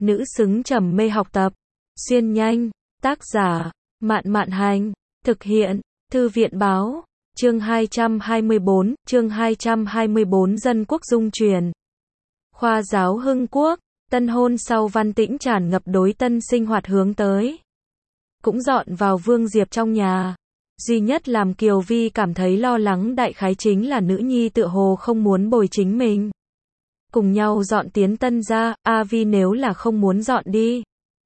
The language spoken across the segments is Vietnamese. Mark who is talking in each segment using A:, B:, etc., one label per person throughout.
A: nữ xứng trầm mê học tập. Xuyên nhanh, tác giả, Mạn Mạn Hành, thực hiện, Thư viện Báo, chương 224 Dân Quốc Dung Truyền. Khoa giáo Hưng Quốc, tân hôn sau Văn Tĩnh tràn ngập đối tân sinh hoạt hướng tới. Cũng dọn vào Vương Diệp trong nhà. Duy nhất làm Kiều Vi cảm thấy lo lắng đại khái chính là nữ nhi tựa hồ không muốn bồi chính mình. Cùng nhau dọn tiến tân gia, A Vi nếu là không muốn dọn đi.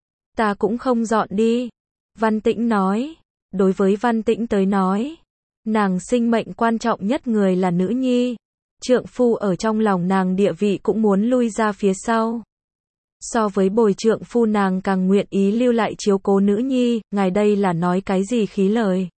A: Ta cũng không dọn đi. Văn Tĩnh nói. Đối với Văn Tĩnh tới nói, nàng sinh mệnh quan trọng nhất người là nữ nhi. Trượng phu ở trong lòng nàng địa vị cũng muốn lui ra phía sau. So với bồi trượng phu nàng càng nguyện ý lưu lại chiếu cố nữ nhi, ngài đây là nói cái gì khí lời.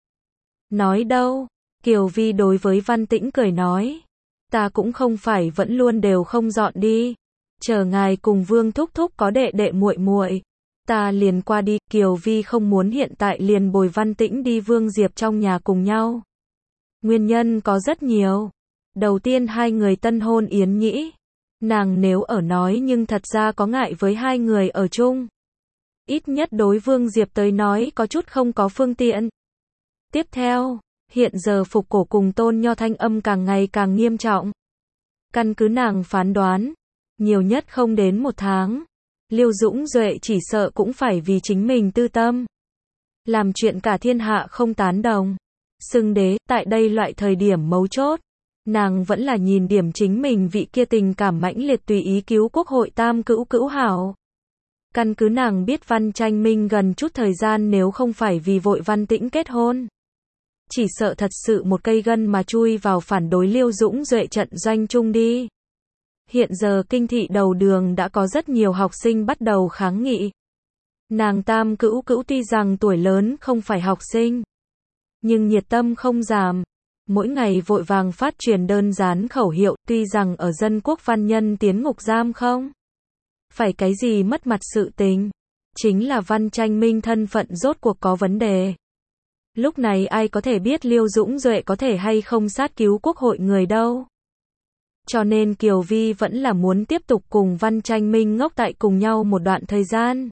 A: Nói đâu, Kiều Vi đối với Văn Tĩnh cười nói. Ta cũng không phải vẫn luôn đều không dọn đi. Chờ ngài cùng Vương thúc thúc có đệ đệ muội muội, ta liền qua đi. Kiều Vi không muốn hiện tại liền bồi Văn Tĩnh đi Vương Diệp trong nhà cùng nhau. Nguyên nhân có rất nhiều. Đầu tiên hai người tân hôn yến nhĩ. Nàng nếu ở nói nhưng thật ra có ngại với hai người ở chung. Ít nhất đối Vương Diệp tới nói có chút không có phương tiện. Tiếp theo, hiện giờ Phục Cổ cùng Tôn Nho thanh âm càng ngày càng nghiêm trọng. Căn cứ nàng phán đoán, nhiều nhất không đến 1 tháng, Liêu Dũng Duệ chỉ sợ cũng phải vì chính mình tư tâm. Làm chuyện cả thiên hạ không tán đồng. Xưng đế, tại đây loại thời điểm mấu chốt. Nàng vẫn là nhìn điểm chính mình vị kia tình cảm mãnh liệt tùy ý cứu quốc hội tam cữu cữu hảo. Căn cứ nàng biết Văn Tranh Minh gần chút thời gian nếu không phải vì vội Văn Tĩnh kết hôn. Chỉ sợ thật sự một cây gân mà chui vào phản đối Liêu Dũng Duệ trận doanh chung đi. Hiện giờ kinh thị đầu đường đã có rất nhiều học sinh bắt đầu kháng nghị. Nàng tam cữu cữu tuy rằng tuổi lớn không phải học sinh, nhưng nhiệt tâm không giảm. Mỗi ngày vội vàng phát truyền đơn dán khẩu hiệu, tuy rằng ở dân quốc văn nhân tiến ngục giam không phải cái gì mất mặt sự tình, chính là Văn Tranh Minh thân phận rốt cuộc có vấn đề. Lúc này ai có thể biết Liêu Dũng Duệ có thể hay không sát cứu quốc hội người đâu. Cho nên Kiều Vi vẫn là muốn tiếp tục cùng Văn Tranh Minh ngốc tại cùng nhau một đoạn thời gian.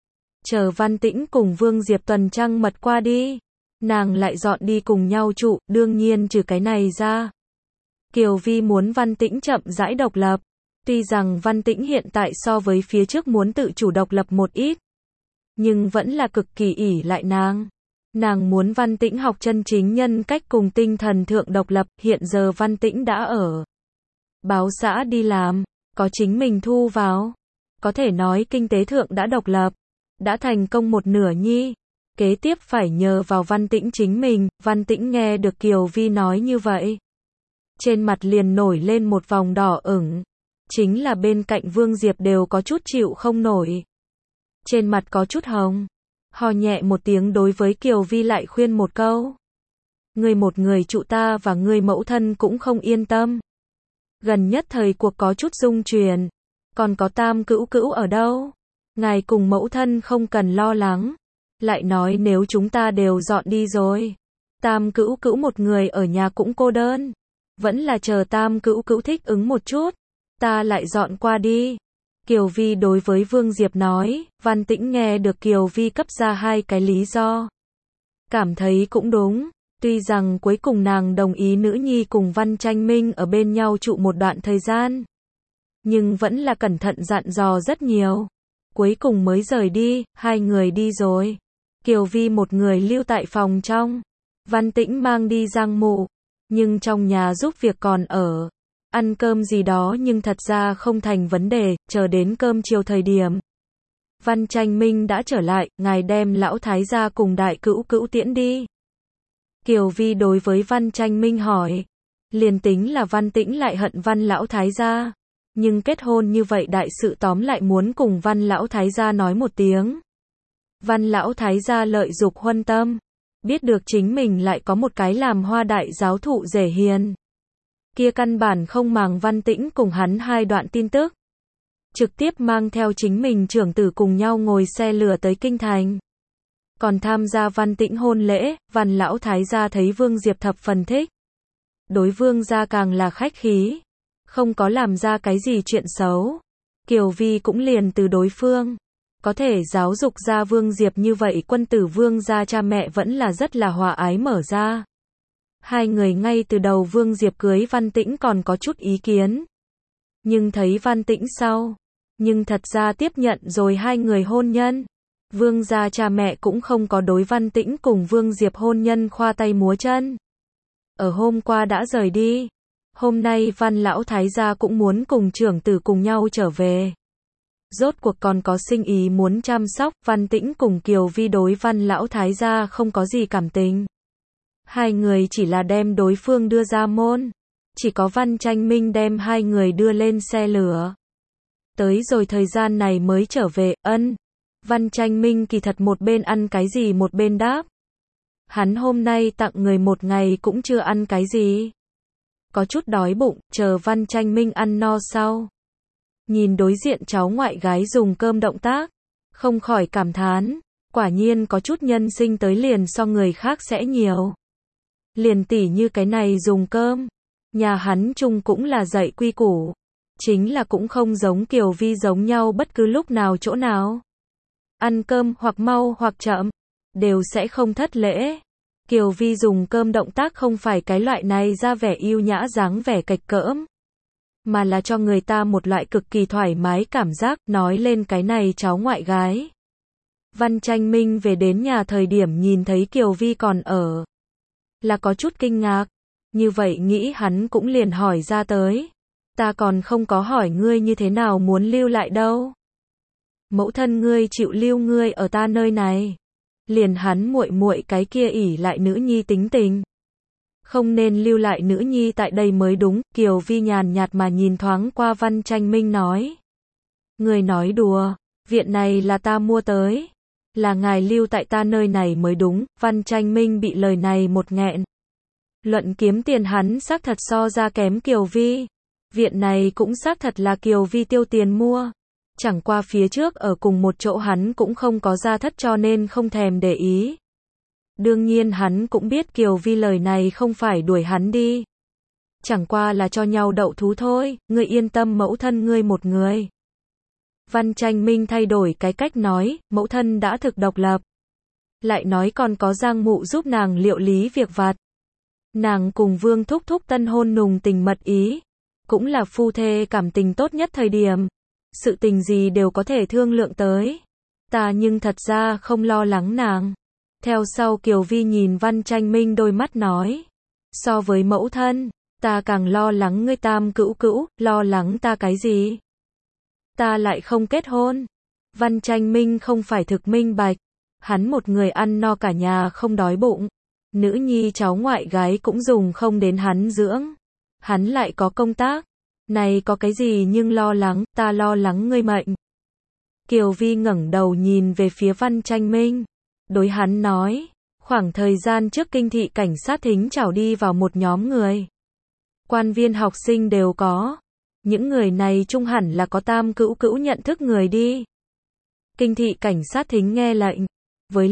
A: Chờ Văn Tĩnh cùng Vương Diệp tuần trăng mật qua đi, nàng lại dọn đi cùng nhau trụ, đương nhiên trừ cái này ra. Kiều Vi muốn Văn Tĩnh chậm rãi độc lập. Tuy rằng Văn Tĩnh hiện tại so với phía trước muốn tự chủ độc lập một ít, nhưng vẫn là cực kỳ ỷ lại nàng. Nàng muốn Văn Tĩnh học chân chính nhân cách cùng tinh thần thượng độc lập. Hiện giờ Văn Tĩnh đã ở báo xã đi làm, có chính mình thu vào. Có thể nói kinh tế thượng đã độc lập, đã thành công một nửa nhi. Kế tiếp phải nhờ vào Văn Tĩnh chính mình. Văn Tĩnh nghe được Kiều Vi nói như vậy, trên mặt liền nổi lên một vòng đỏ ửng. Chính là bên cạnh Vương Diệp đều có chút chịu không nổi. Trên mặt có chút hồng. Ho nhẹ một tiếng đối với Kiều Vi lại khuyên một câu. Ngươi một người trụ ta và ngươi mẫu thân cũng không yên tâm. Gần nhất thời cuộc có chút dung truyền. Còn có tam cữu cữu ở đâu? Ngài cùng mẫu thân không cần lo lắng. Lại nói nếu chúng ta đều dọn đi rồi, tam cữu cữu một người ở nhà cũng cô đơn. Vẫn là chờ tam cữu cữu thích ứng một chút, ta lại dọn qua đi. Kiều Vi đối với Vương Diệp nói. Văn Tĩnh nghe được Kiều Vi cấp ra 2 cái lý do, cảm thấy cũng đúng. Tuy rằng cuối cùng nàng đồng ý nữ nhi cùng Văn Tranh Minh ở bên nhau trụ một đoạn thời gian, nhưng vẫn là cẩn thận dặn dò rất nhiều. Cuối cùng mới rời đi. Hai người đi rồi, Kiều Vi một người lưu tại phòng trong. Văn Tĩnh mang đi Giang Mụ, nhưng trong nhà giúp việc còn ở. Ăn cơm gì đó nhưng thật ra không thành vấn đề. Chờ đến cơm chiều thời điểm, Văn Tranh Minh đã trở lại. Ngài đem lão thái gia cùng đại cữu cữu tiễn đi. Kiều Vi đối với Văn Tranh Minh hỏi. Liền tính là Văn Tĩnh lại hận Văn lão thái gia, nhưng kết hôn như vậy đại sự tóm lại muốn cùng Văn lão thái gia nói một tiếng. Văn lão thái gia lợi dục huân tâm, biết được chính mình lại có một cái làm hoa đại giáo thụ rể hiền, kia căn bản không màng Văn Tĩnh cùng hắn 2 đoạn tin tức, trực tiếp mang theo chính mình trưởng tử cùng nhau ngồi xe lửa tới kinh thành. Còn tham gia Văn Tĩnh hôn lễ. Văn lão thái gia thấy Vương Diệp thập phần thích, đối Vương gia càng là khách khí, không có làm ra cái gì chuyện xấu. Kiều Vi cũng liền từ đối phương Có thể giáo dục ra Vương Diệp như vậy quân tử Vương gia cha mẹ vẫn là rất là hòa ái mở ra. Hai người ngay từ đầu Vương Diệp cưới Văn Tĩnh còn có chút ý kiến. Nhưng thấy Văn Tĩnh sau. Nhưng thật ra tiếp nhận rồi hai người hôn nhân. Vương gia cha mẹ cũng không có đối Văn Tĩnh cùng Vương Diệp hôn nhân khoa tay múa chân. Ở hôm qua đã rời đi. Hôm nay Văn lão thái gia cũng muốn cùng trưởng tử cùng nhau trở về. Rốt cuộc còn có sinh ý muốn chăm sóc, Văn Tĩnh cùng Kiều Vi đối Văn lão thái gia không có gì cảm tình. Hai người chỉ là đem đối phương đưa ra môn. Chỉ có Văn Tranh Minh đem hai người đưa lên xe lửa. Tới rồi thời gian này mới trở về, Văn Tranh Minh kỳ thật một bên ăn cái gì một bên đáp. Hắn hôm nay tặng người một ngày cũng chưa ăn cái gì. Có chút đói bụng, chờ Văn Tranh Minh ăn no sau. Nhìn đối diện cháu ngoại gái dùng cơm động tác, không khỏi cảm thán, quả nhiên có chút nhân sinh tới liền so người khác sẽ nhiều. Liền tỉ như cái này dùng cơm, nhà hắn chung cũng là dạy quy củ, chính là cũng không giống Kiều Vi giống nhau bất cứ lúc nào chỗ nào. Ăn cơm hoặc mau hoặc chậm, đều sẽ không thất lễ. Kiều Vi dùng cơm động tác không phải cái loại này ra vẻ yêu nhã dáng vẻ cạch cỡm, mà là cho người ta một loại cực kỳ thoải mái cảm giác, nói lên cái này cháu ngoại gái. Văn Tranh Minh về đến nhà thời điểm nhìn thấy Kiều Vi còn ở, là có chút kinh ngạc, như vậy nghĩ hắn cũng liền hỏi ra tới. Ta còn không có hỏi ngươi như thế nào muốn lưu lại đâu. Mẫu thân ngươi chịu lưu ngươi ở ta nơi này. Liền hắn muội muội cái kia ỷ lại nữ nhi tính tình. Không nên lưu lại nữ nhi tại đây mới đúng, Kiều Vi nhàn nhạt mà nhìn thoáng qua Văn Tranh Minh nói. Người nói đùa, viện này là ta mua tới. Là ngài lưu tại ta nơi này mới đúng, Văn Tranh Minh bị lời này một nghẹn. Luận kiếm tiền hắn xác thật so ra kém Kiều Vi. Viện này cũng xác thật là Kiều Vi tiêu tiền mua. Chẳng qua phía trước ở cùng một chỗ hắn cũng không có gia thất cho nên không thèm để ý. Đương nhiên hắn cũng biết Kiều Vi lời này không phải đuổi hắn đi. Chẳng qua là cho nhau đậu thú thôi, ngươi yên tâm mẫu thân ngươi một người. Văn Tranh Minh thay đổi cái cách nói, mẫu thân đã thực độc lập. Lại nói còn có Giang Mụ giúp nàng liệu lý việc vặt. Nàng cùng Vương Thúc Thúc tân hôn nùng tình mật ý. Cũng là phu thê cảm tình tốt nhất thời điểm. Sự tình gì đều có thể thương lượng tới. Ta nhưng thật ra không lo lắng nàng. Theo sau Kiều Vi nhìn Văn Tranh Minh đôi mắt nói. So với mẫu thân, ta càng lo lắng ngươi Tam cữu cữu, lo lắng ta cái gì? Ta lại không kết hôn. Văn Tranh Minh không phải thực minh bạch. Hắn một người ăn no cả nhà không đói bụng. Nữ nhi cháu ngoại gái cũng dùng không đến hắn dưỡng. Hắn lại có công tác. Này có cái gì nhưng lo lắng, ta lo lắng ngươi mệnh. Kiều Vi ngẩng đầu nhìn về phía Văn Tranh Minh. Đối hắn nói, khoảng thời gian trước kinh thị cảnh sát thính trảo đi vào một nhóm người. Quan viên học sinh đều có. Những người này chung hẳn là có Tam cữu cữu nhận thức người đi. Kinh thị cảnh sát thính nghe lệnh. Với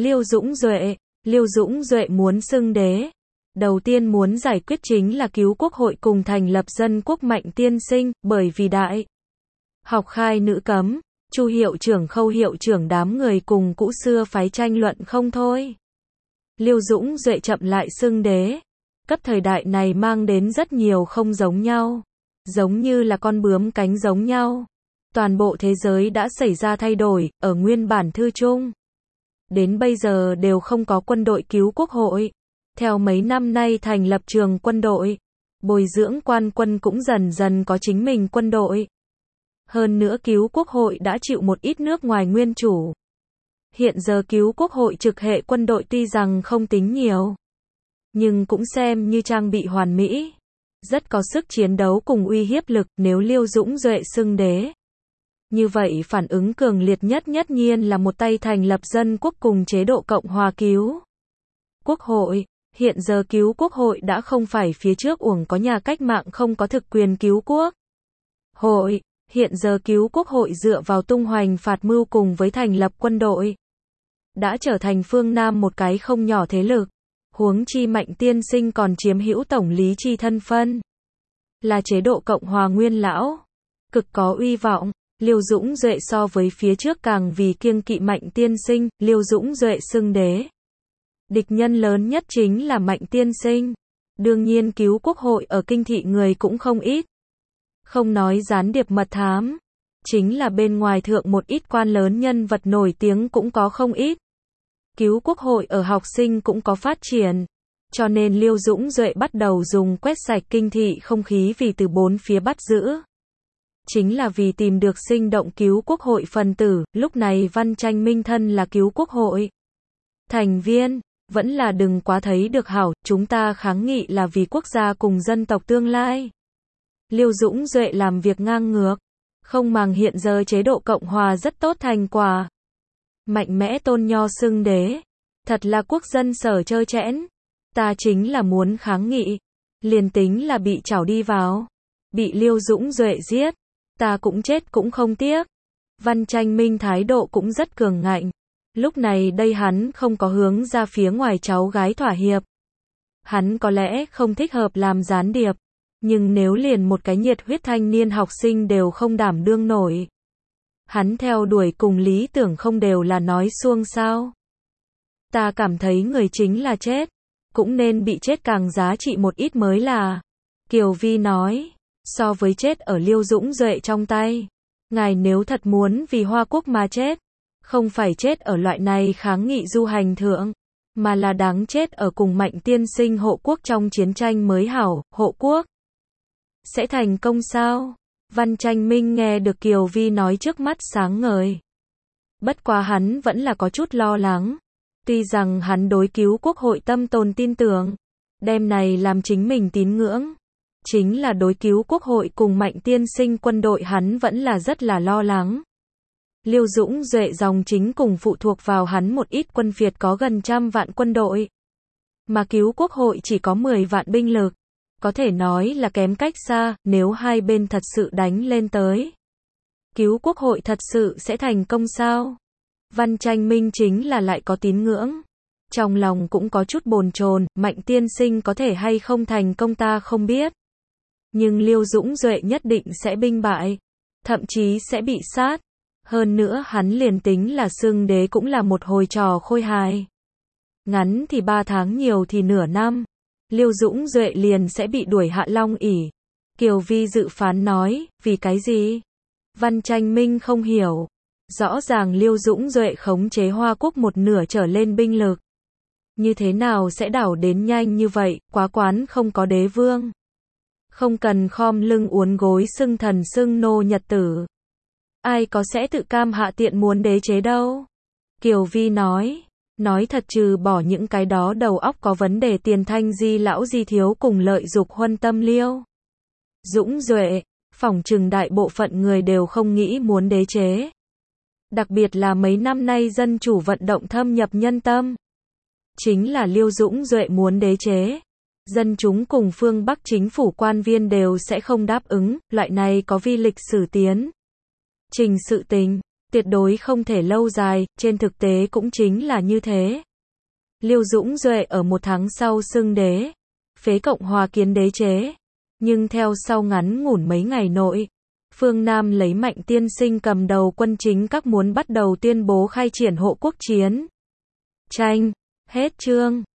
A: Liêu Dũng Duệ muốn xưng đế. Đầu tiên muốn giải quyết chính là cứu quốc hội cùng thành lập dân quốc Mạnh tiên sinh, bởi vì đại học khai nữ cấm, Chu hiệu trưởng Khâu hiệu trưởng đám người cùng cũ xưa phái tranh luận không thôi. Liêu Dũng Duệ chậm lại xưng đế, cấp thời đại này mang đến rất nhiều không giống nhau, giống như là con bướm cánh giống nhau. Toàn bộ thế giới đã xảy ra thay đổi, ở nguyên bản thư chung. Đến bây giờ đều không có quân đội cứu quốc hội. Theo mấy năm nay thành lập trường quân đội, bồi dưỡng quan quân cũng dần dần có chính mình quân đội. Hơn nữa cứu quốc hội đã chịu một ít nước ngoài nguyên chủ. Hiện giờ cứu quốc hội trực hệ quân đội tuy rằng không tính nhiều, nhưng cũng xem như trang bị hoàn mỹ. Rất có sức chiến đấu cùng uy hiếp lực nếu Liêu Dũng Duệ xưng đế. Như vậy phản ứng cường liệt nhất nhiên là một tay thành lập dân quốc cùng chế độ Cộng hòa cứu quốc hội. Hiện giờ cứu quốc hội đã không phải phía trước uổng có nhà cách mạng không có thực quyền cứu quốc hội. Hiện giờ cứu quốc hội dựa vào tung hoành phạt mưu cùng với thành lập quân đội. Đã trở thành phương Nam một cái không nhỏ thế lực. Huống chi Mạnh tiên sinh còn chiếm hữu tổng lý chi thân phân. Là chế độ Cộng hòa nguyên lão. Cực có uy vọng. Liêu Dũng Duệ so với phía trước càng vì kiêng kỵ Mạnh tiên sinh, Liêu Dũng Duệ xưng đế. Địch nhân lớn nhất chính là Mạnh tiên sinh. Đương nhiên cứu quốc hội ở kinh thị người cũng không ít. Không nói gián điệp mật thám. Chính là bên ngoài thượng một ít quan lớn nhân vật nổi tiếng cũng có không ít. Cứu quốc hội ở học sinh cũng có phát triển. Cho nên Liêu Dũng Duệ bắt đầu dùng quét sạch kinh thị không khí vì từ bốn phía bắt giữ. Chính là vì tìm được sinh động cứu quốc hội phần tử, lúc này Văn Tranh Minh thân là cứu quốc hội thành viên, vẫn là đừng quá thấy được hảo, chúng ta kháng nghị là vì quốc gia cùng dân tộc tương lai. Liêu Dũng Duệ làm việc ngang ngược, không màng hiện giờ chế độ Cộng hòa rất tốt thành quả. Mạnh mẽ tôn nho xưng đế, thật là quốc dân sở trơ trẽn. Ta chính là muốn kháng nghị, liền tính là bị trảo đi vào, bị Liêu Dũng Duệ giết, ta cũng chết cũng không tiếc. Văn Tranh Minh thái độ cũng rất cường ngạnh. Lúc này đây hắn không có hướng ra phía ngoài cháu gái thỏa hiệp. Hắn có lẽ không thích hợp làm gián điệp, nhưng nếu liền một cái nhiệt huyết thanh niên học sinh đều không đảm đương nổi, hắn theo đuổi cùng lý tưởng không đều là nói suông sao? Ta cảm thấy người chính là chết, cũng nên bị chết càng giá trị một ít mới là. Kiều Vi nói, so với chết ở Liêu Dũng Duệ trong tay, ngài nếu thật muốn vì Hoa Quốc mà chết, không phải chết ở loại này kháng nghị du hành thượng, mà là đáng chết ở cùng Mạnh tiên sinh hộ quốc trong chiến tranh mới hảo, hộ quốc. Sẽ thành công sao? Văn Tranh Minh nghe được Kiều Vi nói trước mắt sáng ngời. Bất quá hắn vẫn là có chút lo lắng. Tuy rằng hắn đối cứu quốc hội tâm tồn tin tưởng, đem này làm chính mình tín ngưỡng. Chính là đối cứu quốc hội cùng Mạnh tiên sinh quân đội hắn vẫn là rất là lo lắng. Liêu Dũng Duệ dòng chính cùng phụ thuộc vào hắn một ít quân Việt có gần 100 vạn quân đội. Mà cứu quốc hội chỉ có 10 vạn binh lực. Có thể nói là kém cách xa, nếu hai bên thật sự đánh lên tới. Cứu quốc hội thật sự sẽ thành công sao? Văn Tranh Minh chính là lại có tín ngưỡng. Trong lòng cũng có chút bồn chồn, Mạnh tiên sinh có thể hay không thành công ta không biết. Nhưng Liêu Dũng Duệ nhất định sẽ binh bại. Thậm chí sẽ bị sát. Hơn nữa hắn liền tính là xưng đế cũng là một hồi trò khôi hài. Ngắn thì 3 tháng, nhiều thì nửa năm. Liêu Dũng Duệ liền sẽ bị đuổi hạ Long ỷ. Kiều Vi dự phán nói, vì cái gì? Văn Tranh Minh không hiểu. Rõ ràng Liêu Dũng Duệ khống chế Hoa Quốc một nửa trở lên binh lực. Như thế nào sẽ đảo đến nhanh như vậy, quá quán không có đế vương. Không cần khom lưng uốn gối xưng thần xưng nô nhật tử. Ai có sẽ tự cam hạ tiện muốn đế chế đâu? Kiều Vi nói thật trừ bỏ những cái đó đầu óc có vấn đề tiền thanh di lão di thiếu cùng lợi dục huân tâm Liêu Dũng Duệ, phỏng chừng đại bộ phận người đều không nghĩ muốn đế chế. Đặc biệt là mấy năm nay dân chủ vận động thâm nhập nhân tâm. Chính là Liêu Dũng Duệ muốn đế chế. Dân chúng cùng phương Bắc chính phủ quan viên đều sẽ không đáp ứng, loại này có vi lịch sử tiến trình sự tình, tuyệt đối không thể lâu dài, trên thực tế cũng chính là như thế. Liêu Dũng Duệ ở 1 tháng sau xưng đế, phế Cộng hòa kiến đế chế, nhưng theo sau ngắn ngủn mấy ngày nội, phương Nam lấy Mạnh tiên sinh cầm đầu quân chính các muốn bắt đầu tuyên bố khai triển hộ quốc chiến tranh. Hết chương.